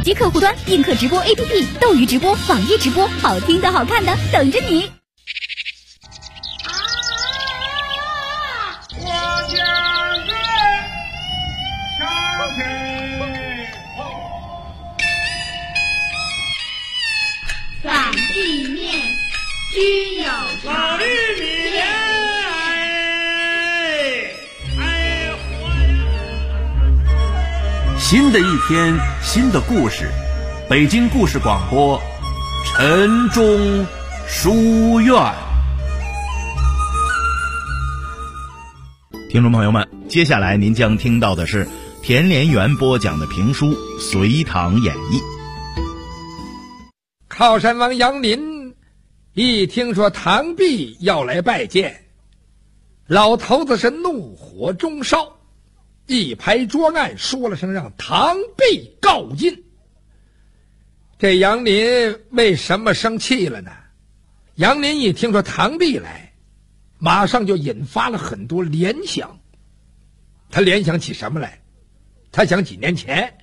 机客户端、映客直播 APP、斗鱼直播、网易直播，好听的好看的等着你。 反地面居有常， 新的一天，新的故事，北京故事广播，晨钟书院。 听众朋友们，接下来您将听到的是田连元播讲的评书《隋唐演义》。 靠山王杨林一听说唐弼要来拜见，老头子是怒火中烧，一拍桌案，说了声让唐弼告进。这杨林为什么生气了呢？杨林一听说唐弼来，马上就引发了很多联想。他联想起什么来？他想几年前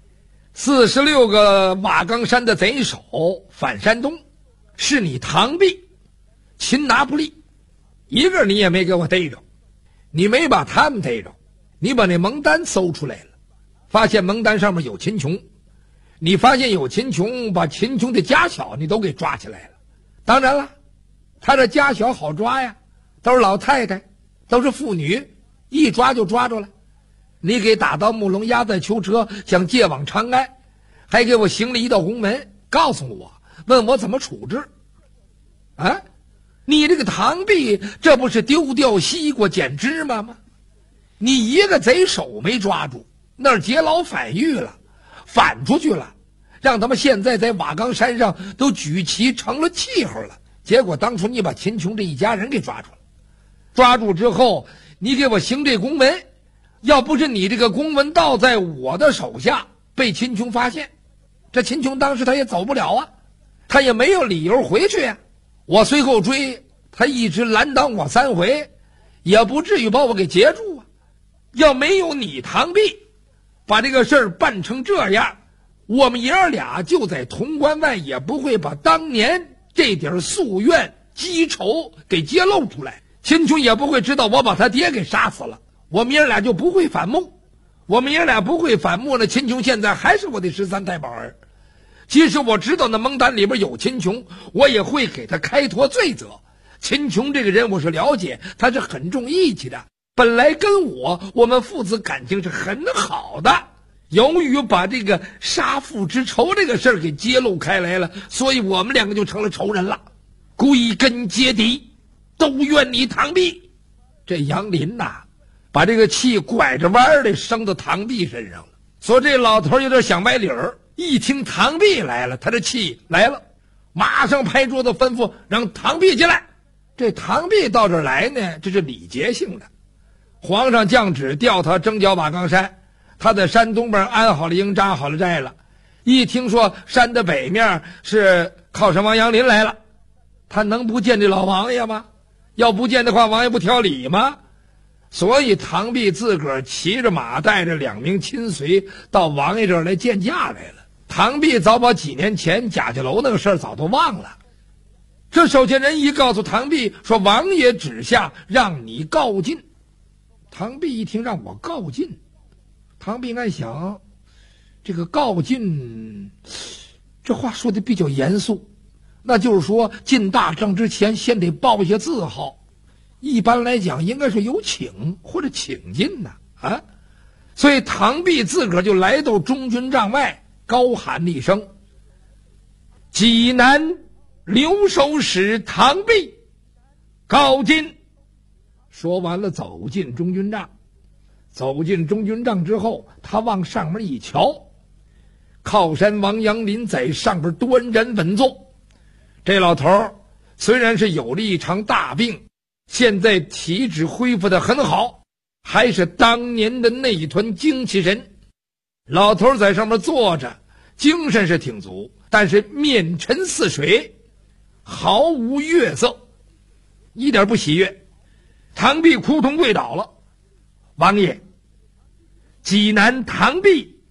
46个瓦岗山的贼首反山东，是你唐弼擒拿不利，一个你也没给我逮着。你没把他们逮着，你把那蒙单搜出来了，发现蒙单上面有秦琼，你发现有秦琼，把秦琼的家小你都给抓起来了。当然了，他的家小好抓呀，都是老太太，都是妇女，一抓就抓着了。你给打到木笼，押在囚车，想借往长安，还给我行了一道鸿门，告诉我，问我怎么处置。啊，你这个唐弼，这不是丢掉西瓜捡芝麻吗？你一个贼首没抓住，那儿劫牢反狱了，反出去了，让他们现在在瓦岗山上都举旗成了气候了。结果当初你把秦琼这一家人给抓住了，抓住之后你给我行这公文，要不是你这个公文到在我的手下，被秦琼发现，这秦琼当时他也走不了啊，他也没有理由回去啊。我随后追，他一直拦挡我3回，也不至于把我给截住啊。要没有你唐弼把这个事儿办成这样，我们爷儿俩就在潼关外，也不会把当年这点夙愿积仇给揭露出来，秦琼也不会知道我把他爹给杀死了，我们爷儿俩就不会反目。我们爷俩不会反目呢，秦琼现在还是我的13太保儿。即使我知道那蒙单里边有秦琼，我也会给他开脱罪责。秦琼这个人我是了解，他是很重义气的，本来跟我们父子感情是很好的，由于把这个杀父之仇这个事儿给揭露开来了，所以我们2个就成了仇人了，归根结底都怨你唐弼。这杨林呐，把这个气拐着弯的生到唐弼身上了，所以这老头有点想歪理儿。一听唐弼来了，他的气来了，马上拍桌子吩咐让唐弼进来。这唐弼到这儿来呢，这是礼节性的，皇上降旨调他征剿瓦岗山，他在山东边安好了营，扎好了寨了。一听说山的北面是靠山王杨林来了，他能不见这老王爷吗？要不见的话，王爷不挑理吗？所以唐弼自个儿骑着马，带着2名亲随到王爷这儿来见驾来了。唐弼早把几年前贾家楼那个事儿早都忘了。这守监人一告诉唐弼说，王爷旨下让你告进。唐弼一听让我告进，唐弼暗想，这个告进这话说的比较严肃，那就是说进大帐之前先得报一些字号，一般来讲应该是有请或者请进的啊。所以唐弼自个儿就来到中军帐外，高喊了一声，济南留守使唐弼告进。说完了走进中军帐。走进中军帐之后，他往上面一瞧，靠山王杨林在上边端然稳坐。这老头虽然是有了一场大病，现在体质恢复得很好，还是当年的那一团精气神。老头在上面坐着，精神是挺足，但是面沉似水，毫无悦色，一点不喜悦。唐弼扑通跪倒了，王爷，济南唐弼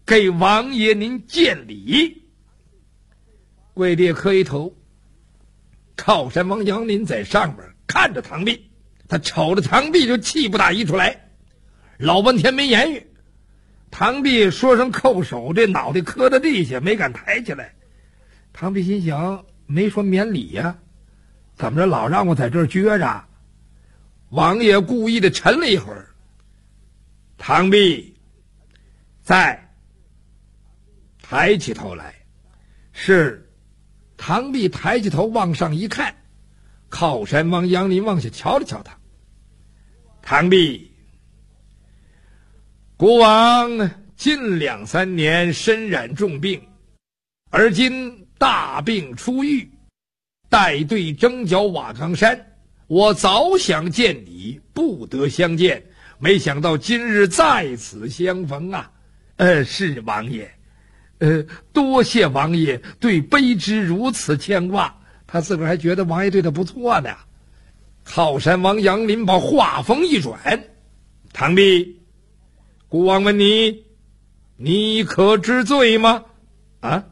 给王爷您见礼。跪地磕一头。靠山王杨林在上面看着唐弼，他瞅着唐弼就气不打一处来，老半天没言语。唐弼说声叩首，这脑袋磕在地下，没敢抬起来。唐弼心想，没说免礼呀，怎么着老让我在这儿撅着？王爷故意的沉了一会儿。唐弼在抬起头来，是唐弼抬起头往上一看，靠山王杨林往下瞧了瞧他。唐弼，国王近2、3年身染重病，而今大病初愈，带队征剿瓦岗山。我早想见你，不得相见，没想到今日在此相逢啊！是王爷，多谢王爷对卑职如此牵挂。他自个儿还觉得王爷对他不错呢。靠山王杨林把话锋一转：唐弼，国王问你，你可知罪吗？啊？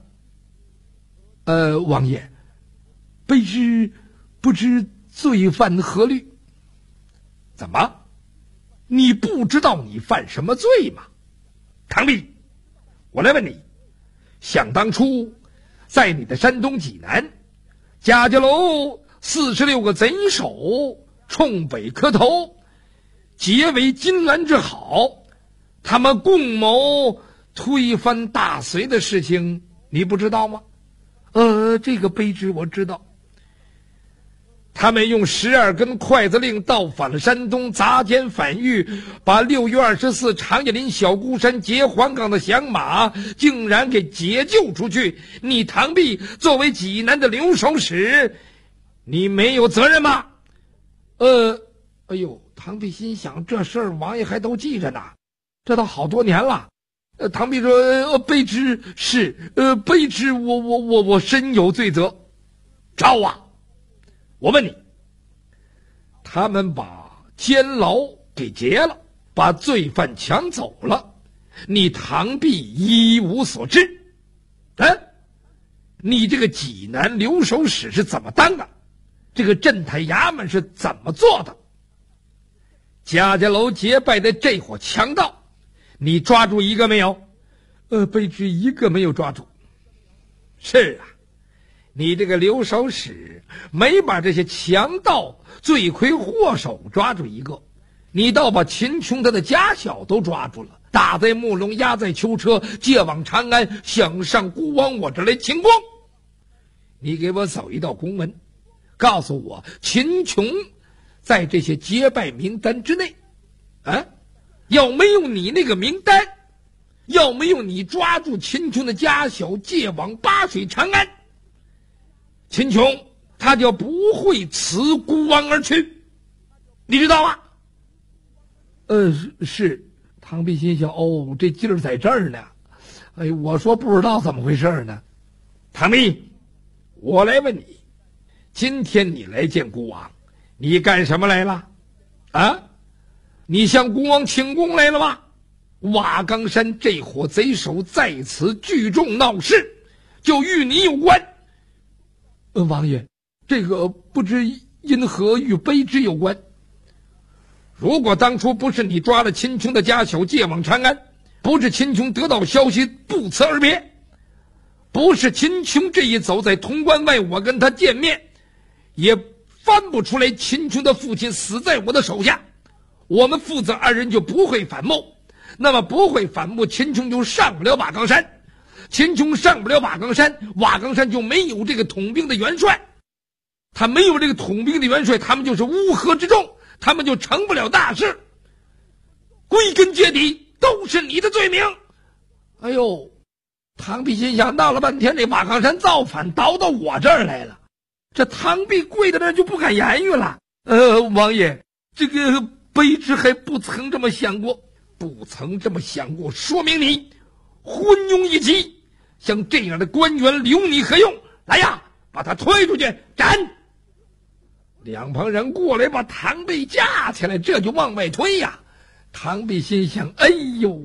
王爷，卑职不知罪犯何律。怎么？你不知道你犯什么罪吗？唐弼，我来问你，想当初在你的山东济南，贾家楼46个贼首冲北磕头，结为金兰之好，他们共谋推翻大隋的事情，你不知道吗？这个卑职我知道。他们用12根筷子令倒反了山东，砸奸反狱，把6月24长叶林小孤山劫黄冈的降马竟然给解救出去。你唐弼作为济南的留守使，你没有责任吗？哎呦，唐弼心想，这事儿王爷还都记着呢，这都好多年了。唐弼说：卑职是，卑职我深有罪责。招啊！我问你，他们把监牢给劫了，把罪犯抢走了，你唐弼一无所知。你这个济南留守使是怎么当的？这个镇台衙门是怎么做的？贾家楼结拜的这伙强盗，你抓住一个没有？卑职一个没有抓住。是啊，你这个留守使没把这些强盗罪魁祸首抓住一个，你倒把秦琼他的家小都抓住了，打在木笼，压在囚车，借往长安，想上孤王我这来请功。你给我走一道公文，告诉我秦琼在这些结拜名单之内。要没有你那个名单，要没有你抓住秦琼的家小，借往巴水长安，秦琼他就不会辞孤王而去，你知道吗？是。唐弼心想，这劲儿在这儿呢。我说不知道怎么回事呢。唐弼，我来问你，今天你来见孤王，你干什么来了？你向孤王请功来了吗？瓦岗山这伙贼首在此聚众闹事，就与你有关。王爷，这个不知因何与卑职有关。如果当初不是你抓了秦琼的家小借往长安，不是秦琼得到消息不辞而别，不是秦琼这一走在潼关外我跟他见面，也翻不出来秦琼的父亲死在我的手下，我们父子2人就不会反目。那么不会反目，秦琼就上不了瓦岗山，秦琼上不了瓦岗山，瓦岗山就没有这个统兵的元帅，他没有这个统兵的元帅，他们就是乌合之众，他们就成不了大事。归根结底都是你的罪名。唐弼心想，闹了半天这瓦岗山造反倒到我这儿来了，这唐弼跪在那就不敢言语了。王爷，这个卑职还不曾这么想过，说明你昏庸一级，像这样的官员留你何用？来呀，把他推出去斩！两旁人过来把唐弼架起来，这就往外推呀。唐弼心想，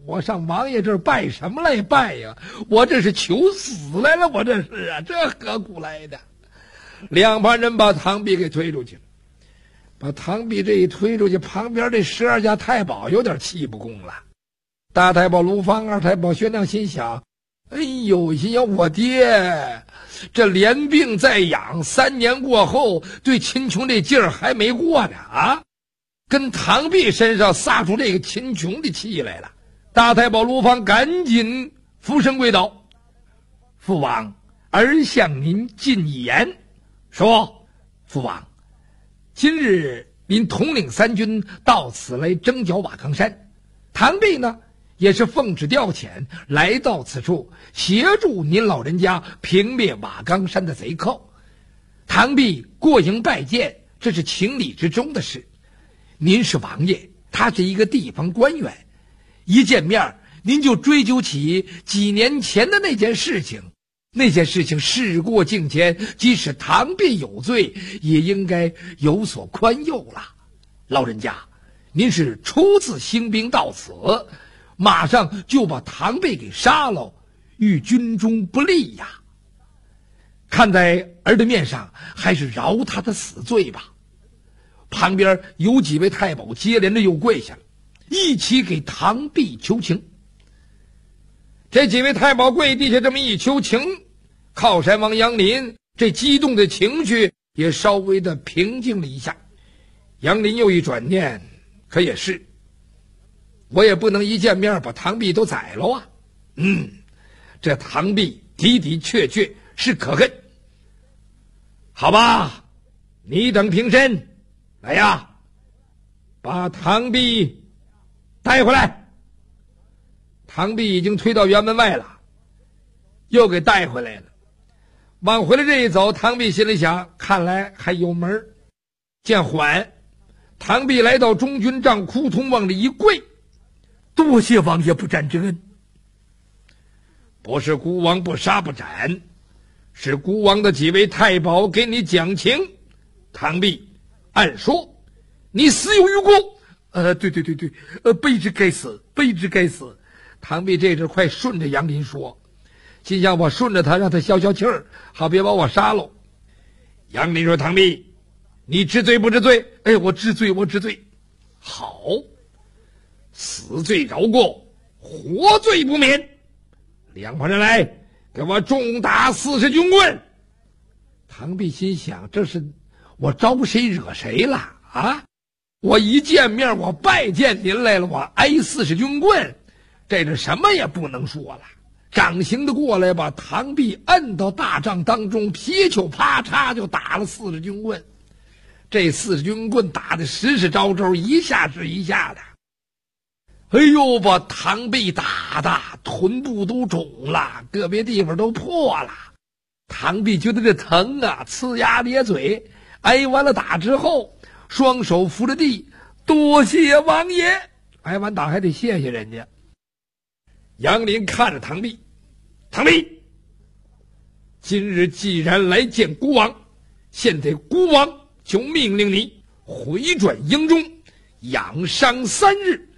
我上王爷这儿拜什么来拜呀？我这是求死来了，我这是啊，这何苦来的？两旁人把唐弼给推出去了。把唐弼这一推出去，旁边这12家太保有点气不公了。大太保卢芳，二太保薛亮心想，哎呦，心想我爹这连病在养，3年过后对秦琼这劲儿还没过呢啊！跟唐弼身上撒出这个秦琼的气来了。大太保卢芳赶紧俯身跪倒，父王，儿向您进言。说，父王，今日您统领3军到此来征剿瓦岗山，唐弼呢也是奉旨调遣来到此处，协助您老人家平灭瓦岗山的贼寇。唐弼过营拜见，这是情理之中的事。您是王爷，他是一个地方官员，一见面您就追究起几年前的那件事情。那件事情事过境迁，即使唐弼有罪，也应该有所宽宥了。老人家，您是初次兴兵到此，马上就把唐弼给杀了，与军中不利呀。看在儿的面上，还是饶他的死罪吧。旁边有几位太保接连着又跪下了，一起给唐弼求情。这几位太保跪地下这么一求情，靠山王杨林这激动的情绪也稍微的平静了一下。杨林又一转念，可也是，我也不能一见面把唐弼都宰了啊。这唐弼的的确确是可恨。好吧，你等平身，来呀，把唐弼带回来。唐弼已经推到辕门外了，又给带回来了。往回来这一走，唐弼心里想，看来还有门。见缓，唐弼来到中军帐哭通，往里一跪，多谢王爷不斩之恩。不是孤王不杀不斩，是孤王的几位太保给你讲情。唐弼，按说你死有余辜。对，卑职该死，卑职该死。唐弼这阵快顺着杨林说，心想我顺着他，让他消消气儿，好别把我杀了。杨林说，唐弼，你知罪不知罪？我知罪，我知罪。好，死罪饶过，活罪不免。两旁人来，给我重打40军棍。唐弼心想，这是我招谁惹谁了啊？我一见面，我拜见您来了，我挨40军棍，这是什么也不能说了。掌刑的过来，把唐弼摁到大帐当中，劈球啪嚓就打了40军棍。这40军棍打的实实招招，一下是一下的。哎呦，把唐弼打的臀部都肿了，个别地方都破了。唐弼觉得这疼啊，呲牙咧嘴。挨完了打之后，双手扶着地，多谢王爷。挨完打还得谢谢人家。杨林看着唐弼，唐弼，今日既然来见孤王，现在孤王就命令你回转营中，养伤3日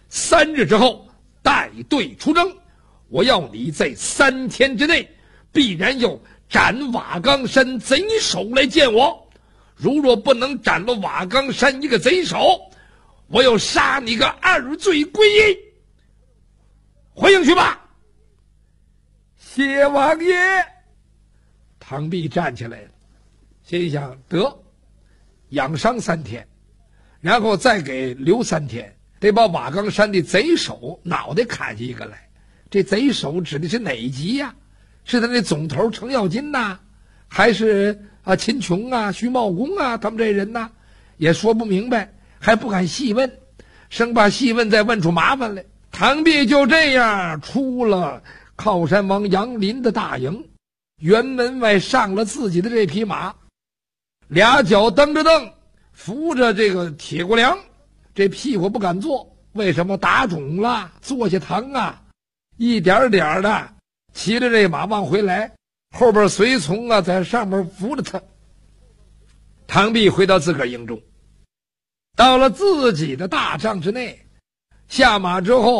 ，3日之后带队出征。我要你在3天之内，必然要斩瓦岗山贼首来见我。如若不能斩了瓦岗山一个贼首，我要杀你个2罪归一。回营去吧。谢王爷。唐弼站起来了，心想得养伤3天，然后再给留3天，得把瓦岗山的贼首脑袋砍下一个来。这贼首指的是哪一级呀？是他那总头程咬金呐，还是秦琼啊、徐茂公啊，他们这人呐，也说不明白，还不敢细问，生怕细问再问出麻烦来。唐弼就这样出了靠山王杨林的大营，辕门外上了自己的这匹马，俩脚蹬着蹬，扶着这个铁骨梁，这屁股不敢坐，为什么？打肿了，坐下疼啊，一点点的骑着这马往回来，后边随从啊在上面扶着他。唐弼回到自个儿营中，到了自己的大帐之内，下马之后，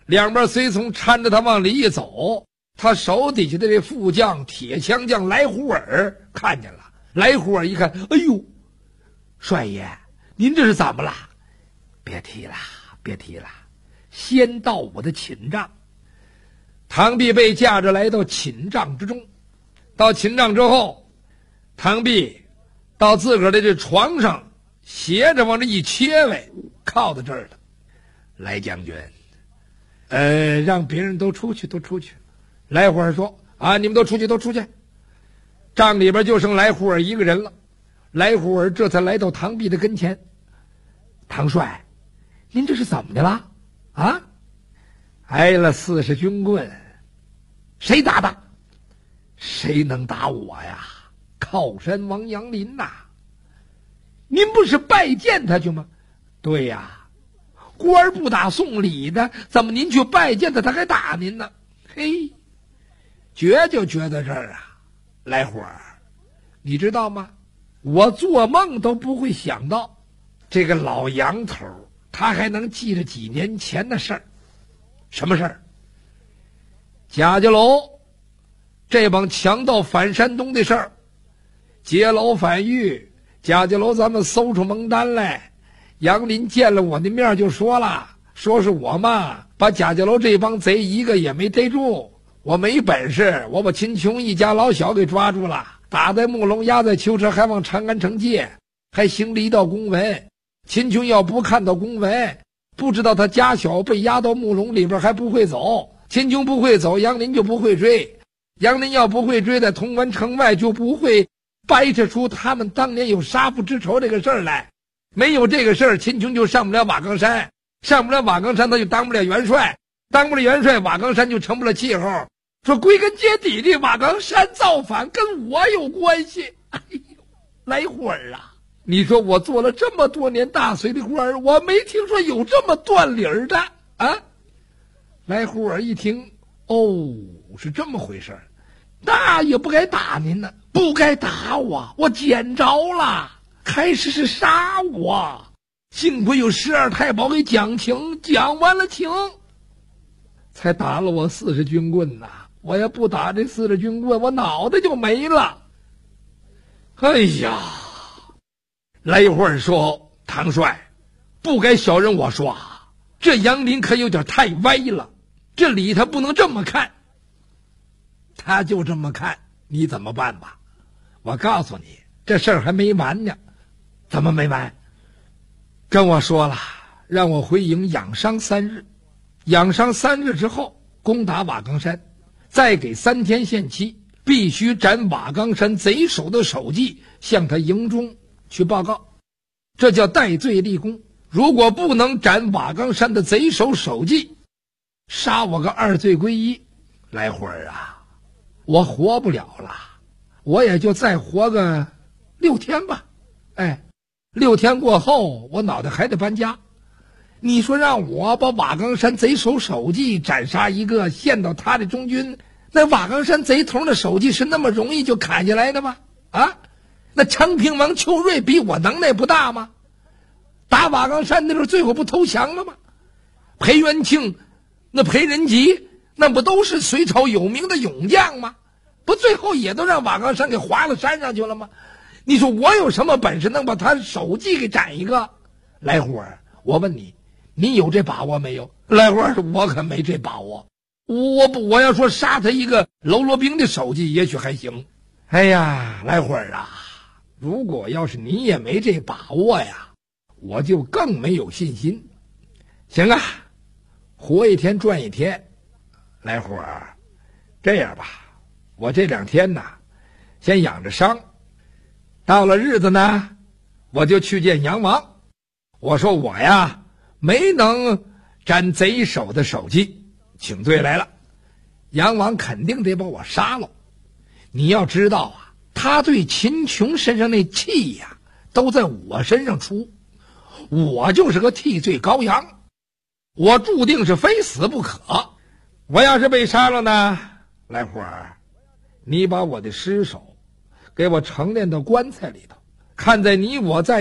两边随从搀着他往里一走，他手底下的这副将铁枪将来胡尔看见了。来胡尔一看，哎呦，帅爷，您这是怎么了？别提了，别提了，先到我的寝帐。唐弼被架着来到寝帐之中，到寝帐之后，唐弼到自个儿的这床上斜着往这一切位，靠在这儿了。来将军，让别人都出去，都出去。来胡尔说啊，你们都出去，都出去。帐里边就剩来胡尔一个人了。来胡尔这才来到唐弼的跟前。唐帅，您这是怎么的了？啊？挨了40军棍。谁打的？谁能打我呀？靠山王杨林呐！您不是拜见他去吗？对呀，官不打送礼的，怎么您去拜见他，他还打您呢？嘿，绝就绝在这儿啊！来胡儿，你知道吗？我做梦都不会想到，这个老杨头他还能记着几年前的事儿。什么事儿？贾家楼这帮强盗反山东的事儿，劫牢反狱，贾家楼咱们搜出蒙单来。杨林见了我的面就说了，说是我嘛，把贾家楼这帮贼一个也没逮住。我没本事，我把秦琼一家老小给抓住了，打在木笼，押在囚车，还往长安城借，还行了一道公文。秦琼要不看到公文，不知道他家小被押到木笼里边还不会走。秦琼不会走，杨林就不会追。杨林要不会追，在潼关城外就不会掰扯出他们当年有杀父之仇这个事儿来。没有这个事儿，秦琼就上不了瓦岗山，上不了瓦岗山他就当不了元帅，当不了元帅，瓦岗山就成不了气候。说归根结底的瓦岗山造反跟我有关系。哎呦，来胡儿啊，你说我做了这么多年大隋的官儿，我没听说有这么断理儿的啊。来胡儿一听，哦，是这么回事儿，那也不该打您呢，不该打我，我捡着了，开始是杀我，幸亏有12太保给讲情，讲完了情，才打了我40军棍呐。我要不打这40军棍，我脑袋就没了。哎呀，来一会儿说，唐帅，不该小人我说啊，这杨林可有点太歪了，这理他不能这么看。他就这么看，你怎么办吧？我告诉你，这事儿还没完呢。怎么没完？跟我说了，让我回营养伤3日，养伤3日之后攻打瓦岗山，再给3天限期，必须斩瓦岗山贼首的首级，向他营中去报告，这叫戴罪立功。如果不能斩瓦岗山的贼首首级，杀我个2罪归一。来会儿啊，我活不了了，我也就再活个6天吧。哎，6天过后，我脑袋还得搬家。你说让我把瓦岗山贼首首级斩杀一个，献到他的中军，那瓦岗山贼头的首级是那么容易就砍下来的吗？啊，那昌平王邱瑞比我能耐不大吗？打瓦岗山的时候最后不投降了吗？裴元庆那裴仁吉那不都是隋朝有名的勇将吗？不最后也都让瓦岗山给划了山上去了吗？你说我有什么本事能把他首级给斩一个？来胡儿，我问你，你有这把握没有？来胡儿，我可没这把握。我要说杀他一个喽啰兵的首级也许还行。哎呀，来胡儿啊，如果要是你也没这把握呀，我就更没有信心。行啊，活一天赚一天。来胡儿，这样吧，我这2天呢先养着伤，到了日子呢我就去见杨王，我说我呀没能斩贼首的首级，请罪来了。杨王肯定得把我杀了。你要知道啊，他对秦琼身上那气呀都在我身上出，我就是个替罪羔羊，我注定是非死不可。我要是被杀了呢，来胡儿，你把我的尸首给我盛殓到棺材里头，看在你我在